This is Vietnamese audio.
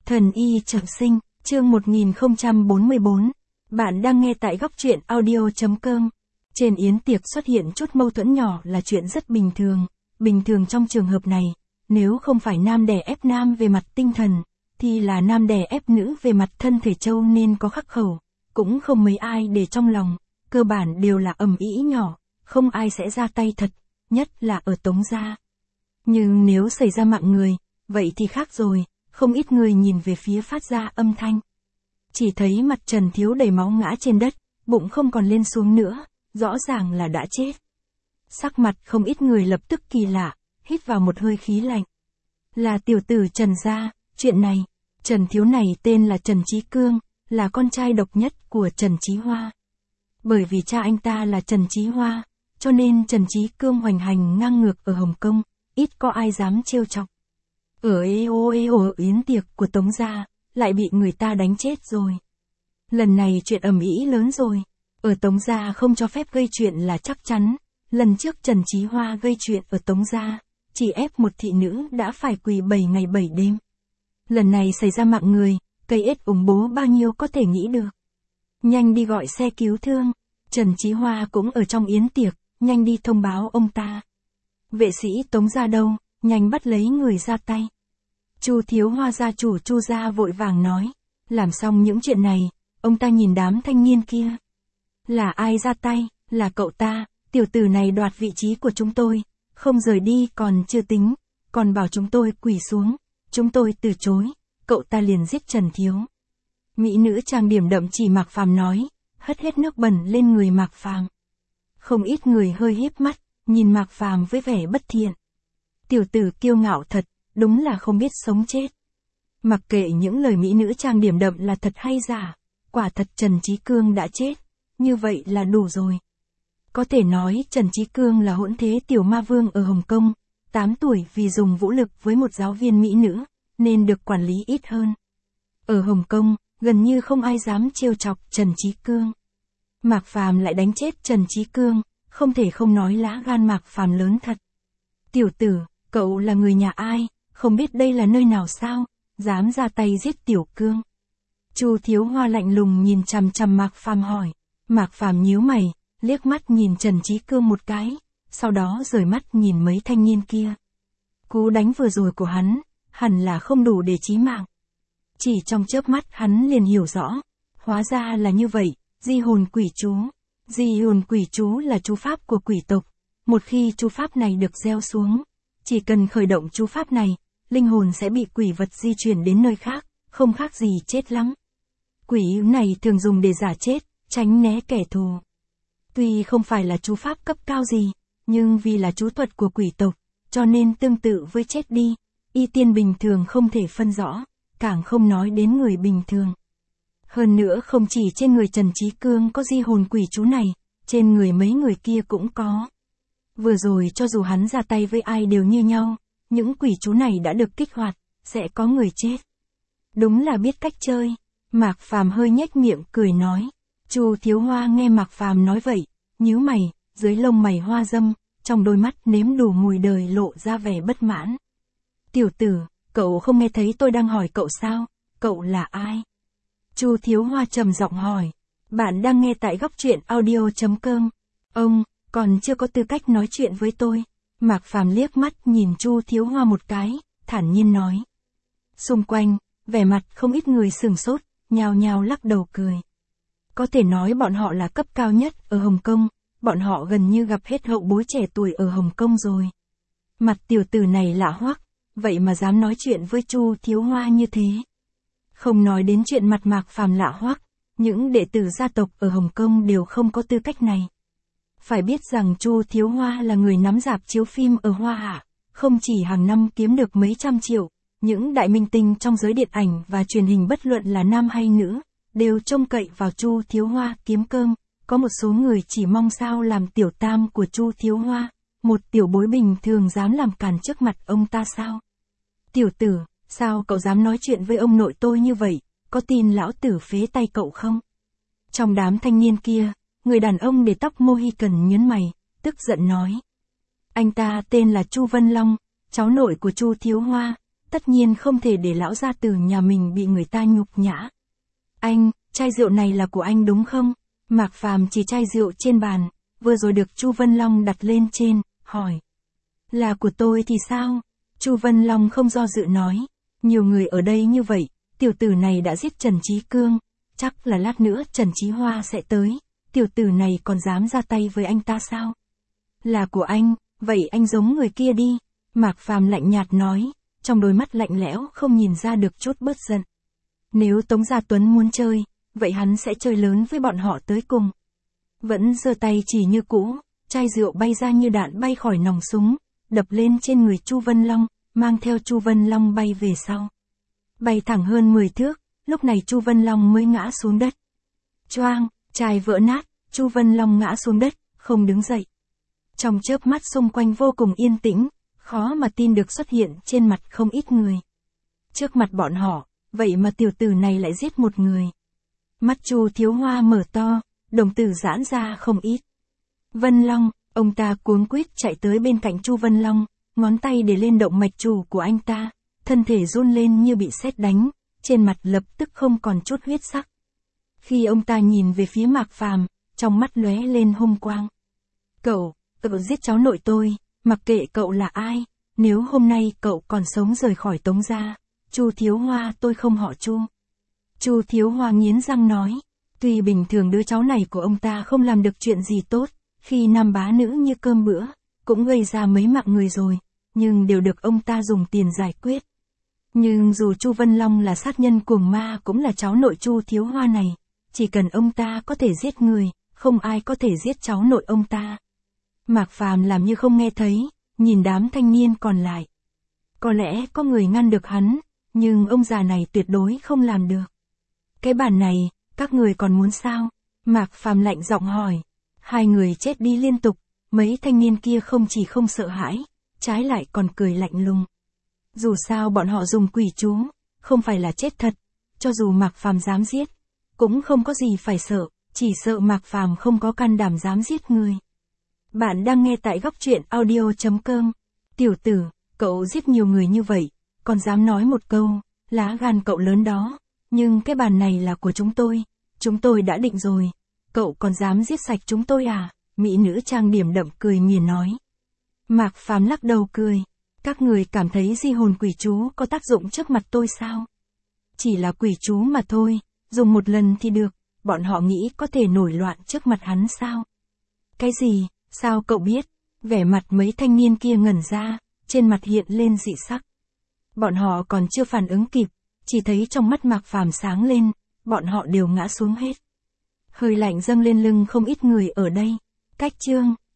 Thần y trọng sinh, chương 1044. Bạn đang nghe tại góc truyện audio.com. Trên yến tiệc xuất hiện chút mâu thuẫn nhỏ là chuyện rất bình thường. Bình thường trong trường hợp này, nếu không phải nam đè ép nam về mặt tinh thần, thì là nam đè ép nữ về mặt thân thể châu nên có khắc khẩu. Cũng không mấy ai để trong lòng, cơ bản đều là ầm ĩ nhỏ, không ai sẽ ra tay thật, nhất là ở Tống gia. Nhưng nếu xảy ra mạng người, vậy thì khác rồi. Không ít người nhìn về phía phát ra âm thanh. Chỉ thấy mặt Trần Thiếu đầy máu ngã trên đất, bụng không còn lên xuống nữa, rõ ràng là đã chết. Sắc mặt không ít người lập tức kỳ lạ, hít vào một hơi khí lạnh. Là tiểu tử Trần gia, chuyện này, Trần Thiếu này tên là Trần Chí Cương, là con trai độc nhất của Trần Chí Hoa. Bởi vì cha anh ta là Trần Chí Hoa, cho nên Trần Chí Cương hoành hành ngang ngược ở Hồng Kông, ít có ai dám trêu chọc. Ở yến tiệc của Tống gia, lại bị người ta đánh chết rồi. Lần này chuyện ầm ĩ lớn rồi. Ở Tống gia không cho phép gây chuyện là chắc chắn. Lần trước Trần Chí Hoa gây chuyện ở Tống gia, chỉ ép một thị nữ đã phải quỳ 7 ngày 7 đêm. Lần này xảy ra mạng người, cây ết ủng bố bao nhiêu có thể nghĩ được. Nhanh đi gọi xe cứu thương. Trần Chí Hoa cũng ở trong yến tiệc, nhanh đi thông báo ông ta. Vệ sĩ Tống gia đâu, nhanh bắt lấy người ra tay. Chu Thiếu Hoa gia chủ Chu gia vội vàng nói. Làm xong những chuyện này, ông ta nhìn đám thanh niên kia. Là ai ra tay, là cậu ta, tiểu tử này đoạt vị trí của chúng tôi, không rời đi còn chưa tính, còn bảo chúng tôi quỳ xuống, chúng tôi từ chối, cậu ta liền giết Trần Thiếu. Mỹ nữ trang điểm đậm chỉ Mạc Phàm nói, hất hết nước bẩn lên người Mạc Phàm. Không ít người hơi híp mắt, nhìn Mạc Phàm với vẻ bất thiện. Tiểu tử kiêu ngạo thật, đúng là không biết sống chết. Mặc kệ những lời mỹ nữ trang điểm đậm là thật hay giả, quả thật Trần Chí Cương đã chết, như vậy là đủ rồi. Có thể nói Trần Chí Cương là hỗn thế tiểu ma vương ở Hồng Kông, 8 tuổi vì dùng vũ lực với một giáo viên mỹ nữ, nên được quản lý ít hơn. Ở Hồng Kông, gần như không ai dám trêu chọc Trần Chí Cương. Mạc Phàm lại đánh chết Trần Chí Cương, không thể không nói lá gan Mạc Phàm lớn thật. Tiểu tử, cậu là người nhà ai, không biết đây là nơi nào sao, dám ra tay giết Tiểu Cương. Chu Thiếu Hoa lạnh lùng nhìn chằm chằm Mạc Phàm hỏi. Mạc Phàm nhíu mày, liếc mắt nhìn Trần Chí Cương một cái, sau đó rời mắt nhìn mấy thanh niên kia. Cú đánh vừa rồi của hắn, hẳn là không đủ để chí mạng. Chỉ trong chớp mắt hắn liền hiểu rõ, hóa ra là như vậy, di hồn quỷ chú. Di hồn quỷ chú là chú pháp của quỷ tộc, một khi chú pháp này được gieo xuống, chỉ cần khởi động chú pháp này, linh hồn sẽ bị quỷ vật di chuyển đến nơi khác, không khác gì chết lắm. Quỷ này thường dùng để giả chết, tránh né kẻ thù. Tuy không phải là chú pháp cấp cao gì, nhưng vì là chú thuật của quỷ tộc, cho nên tương tự với chết đi, y tiên bình thường không thể phân rõ, càng không nói đến người bình thường. Hơn nữa không chỉ trên người Trần Chí Cương có di hồn quỷ chú này, trên người mấy người kia cũng có. Vừa rồi cho dù hắn ra tay với ai đều như nhau, những quỷ chú này đã được kích hoạt, sẽ có người chết. Đúng là biết cách chơi. Mạc Phàm hơi nhếch miệng cười nói. Chu Thiếu Hoa nghe Mạc Phàm nói vậy, nhíu mày, dưới lông mày hoa dâm, trong đôi mắt nếm đủ mùi đời lộ ra vẻ bất mãn. Tiểu tử, cậu không nghe thấy tôi đang hỏi cậu sao, cậu là ai? Chu Thiếu Hoa trầm giọng hỏi. Bạn đang nghe tại góc truyện audio.com. Ông, còn chưa có tư cách nói chuyện với tôi. Mạc Phàm liếc mắt nhìn Chu Thiếu Hoa một cái, thản nhiên nói. Xung quanh, vẻ mặt không ít người sửng sốt, nhao nhao lắc đầu cười. Có thể nói bọn họ là cấp cao nhất ở Hồng Kông, bọn họ gần như gặp hết hậu bối trẻ tuổi ở Hồng Kông rồi. Mặt tiểu tử này lạ hoắc, vậy mà dám nói chuyện với Chu Thiếu Hoa như thế. Không nói đến chuyện mặt Mạc Phàm lạ hoắc, những đệ tử gia tộc ở Hồng Kông đều không có tư cách này. Phải biết rằng Chu Thiếu Hoa là người nắm rạp chiếu phim ở Hoa Hạ, không chỉ hàng năm kiếm được mấy trăm triệu, những đại minh tinh trong giới điện ảnh và truyền hình bất luận là nam hay nữ, đều trông cậy vào Chu Thiếu Hoa kiếm cơm, có một số người chỉ mong sao làm tiểu tam của Chu Thiếu Hoa, một tiểu bối bình thường dám làm càn trước mặt ông ta sao? Tiểu tử, sao cậu dám nói chuyện với ông nội tôi như vậy, có tin lão tử phế tay cậu không? Trong đám thanh niên kia, người đàn ông để tóc Mohican nhớn mày, tức giận nói. Anh ta tên là Chu Vân Long, cháu nội của Chu Thiếu Hoa, tất nhiên không thể để lão gia tử nhà mình bị người ta nhục nhã. Anh, chai rượu này là của anh đúng không? Mạc Phàm chỉ chai rượu trên bàn, vừa rồi được Chu Vân Long đặt lên trên, hỏi. Là của tôi thì sao? Chu Vân Long không do dự nói. Nhiều người ở đây như vậy, tiểu tử này đã giết Trần Chí Cương, chắc là lát nữa Trần Chí Hoa sẽ tới, tiểu tử này còn dám ra tay với anh ta sao? Là của anh, vậy anh giống người kia đi. Mạc Phàm lạnh nhạt nói, trong đôi mắt lạnh lẽo không nhìn ra được chút bớt giận. Nếu Tống Gia Tuấn muốn chơi, vậy hắn sẽ chơi lớn với bọn họ tới cùng. Vẫn giơ tay chỉ như cũ, chai rượu bay ra như đạn bay khỏi nòng súng, đập lên trên người Chu Vân Long, mang theo Chu Vân Long bay về sau. Bay thẳng hơn 10 thước, lúc này Chu Vân Long mới ngã xuống đất. Choang, chai vỡ nát, Chu Vân Long ngã xuống đất, không đứng dậy. Trong chớp mắt xung quanh vô cùng yên tĩnh, khó mà tin được xuất hiện trên mặt không ít người. Trước mặt bọn họ, vậy mà tiểu tử này lại giết một người. Mắt Chu Thiếu Hoa mở to, đồng tử giãn ra không ít. Vân Long, ông ta cuống quýt chạy tới bên cạnh Chu Vân Long, ngón tay để lên động mạch chủ của anh ta, thân thể run lên như bị sét đánh, trên mặt lập tức không còn chút huyết sắc. Khi ông ta nhìn về phía Mạc Phàm, trong mắt lóe lên hung quang. Cậu giết cháu nội tôi, mặc kệ cậu là ai, nếu hôm nay cậu còn sống rời khỏi Tống gia, Chu Thiếu Hoa tôi không họ Chu. Chu Thiếu Hoa nghiến răng nói, tuy bình thường đứa cháu này của ông ta không làm được chuyện gì tốt, khi nam bá nữ như cơm bữa, cũng gây ra mấy mạng người rồi, nhưng đều được ông ta dùng tiền giải quyết. Nhưng dù Chu Vân Long là sát nhân cuồng ma cũng là cháu nội Chu Thiếu Hoa này, chỉ cần ông ta có thể giết người, không ai có thể giết cháu nội ông ta. Mạc Phàm làm như không nghe thấy, nhìn đám thanh niên còn lại. Có lẽ có người ngăn được hắn, nhưng ông già này tuyệt đối không làm được. Cái bản này, các người còn muốn sao? Mạc Phàm lạnh giọng hỏi. Hai người chết đi liên tục, mấy thanh niên kia không chỉ không sợ hãi, trái lại còn cười lạnh lùng. Dù sao bọn họ dùng quỷ chú, không phải là chết thật, cho dù Mạc Phàm dám giết, cũng không có gì phải sợ, chỉ sợ Mạc Phàm không có can đảm dám giết người. Bạn đang nghe tại góc truyện audio.com. Tiểu tử, cậu giết nhiều người như vậy, còn dám nói một câu, lá gan cậu lớn đó, nhưng cái bàn này là của chúng tôi đã định rồi, cậu còn dám giết sạch chúng tôi à? Mỹ nữ trang điểm đậm cười mỉa nói. Mạc Phàm lắc đầu cười, các người cảm thấy di hồn quỷ chú có tác dụng trước mặt tôi sao? Chỉ là quỷ chú mà thôi, dùng một lần thì được, bọn họ nghĩ có thể nổi loạn trước mặt hắn sao? Cái gì, sao cậu biết? Vẻ mặt mấy thanh niên kia ngẩn ra, trên mặt hiện lên dị sắc. Bọn họ còn chưa phản ứng kịp, chỉ thấy trong mắt Mạc Phàm sáng lên, bọn họ đều ngã xuống hết. Hơi lạnh dâng lên lưng không ít người ở đây. Cách chương